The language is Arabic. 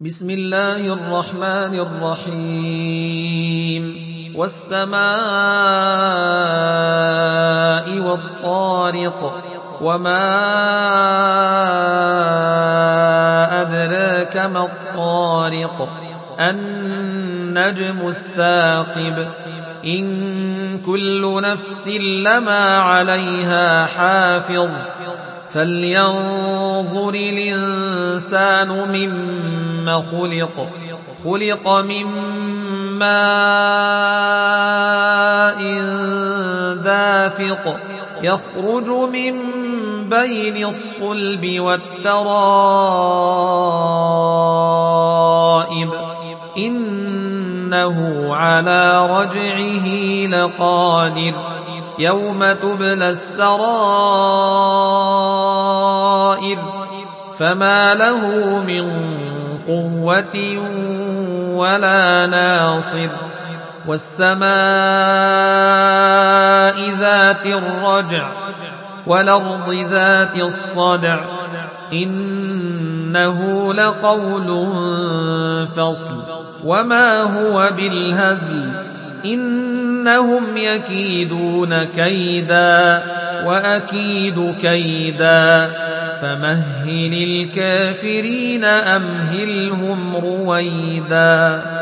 بسم الله الرحمن الرحيم والسماء والطارق وما أدراك ما الطارق النجم الثاقب إن كل نفس لما عليها حافظ فلينظر الإنسان مما خلق من ماء دافق يخرج من بين الصلب والترائب إنه على رجعه لقادر يوم تبلى السرائر فما له من قوة ولا ناصر والسماء ذات الرجع والأرض ذات الصدع إنه لقول فصل وما هو بالهزل إنهم يكيدون كيدا وأكيد كيدا فمهل الكافرين أمهلهم رويدا.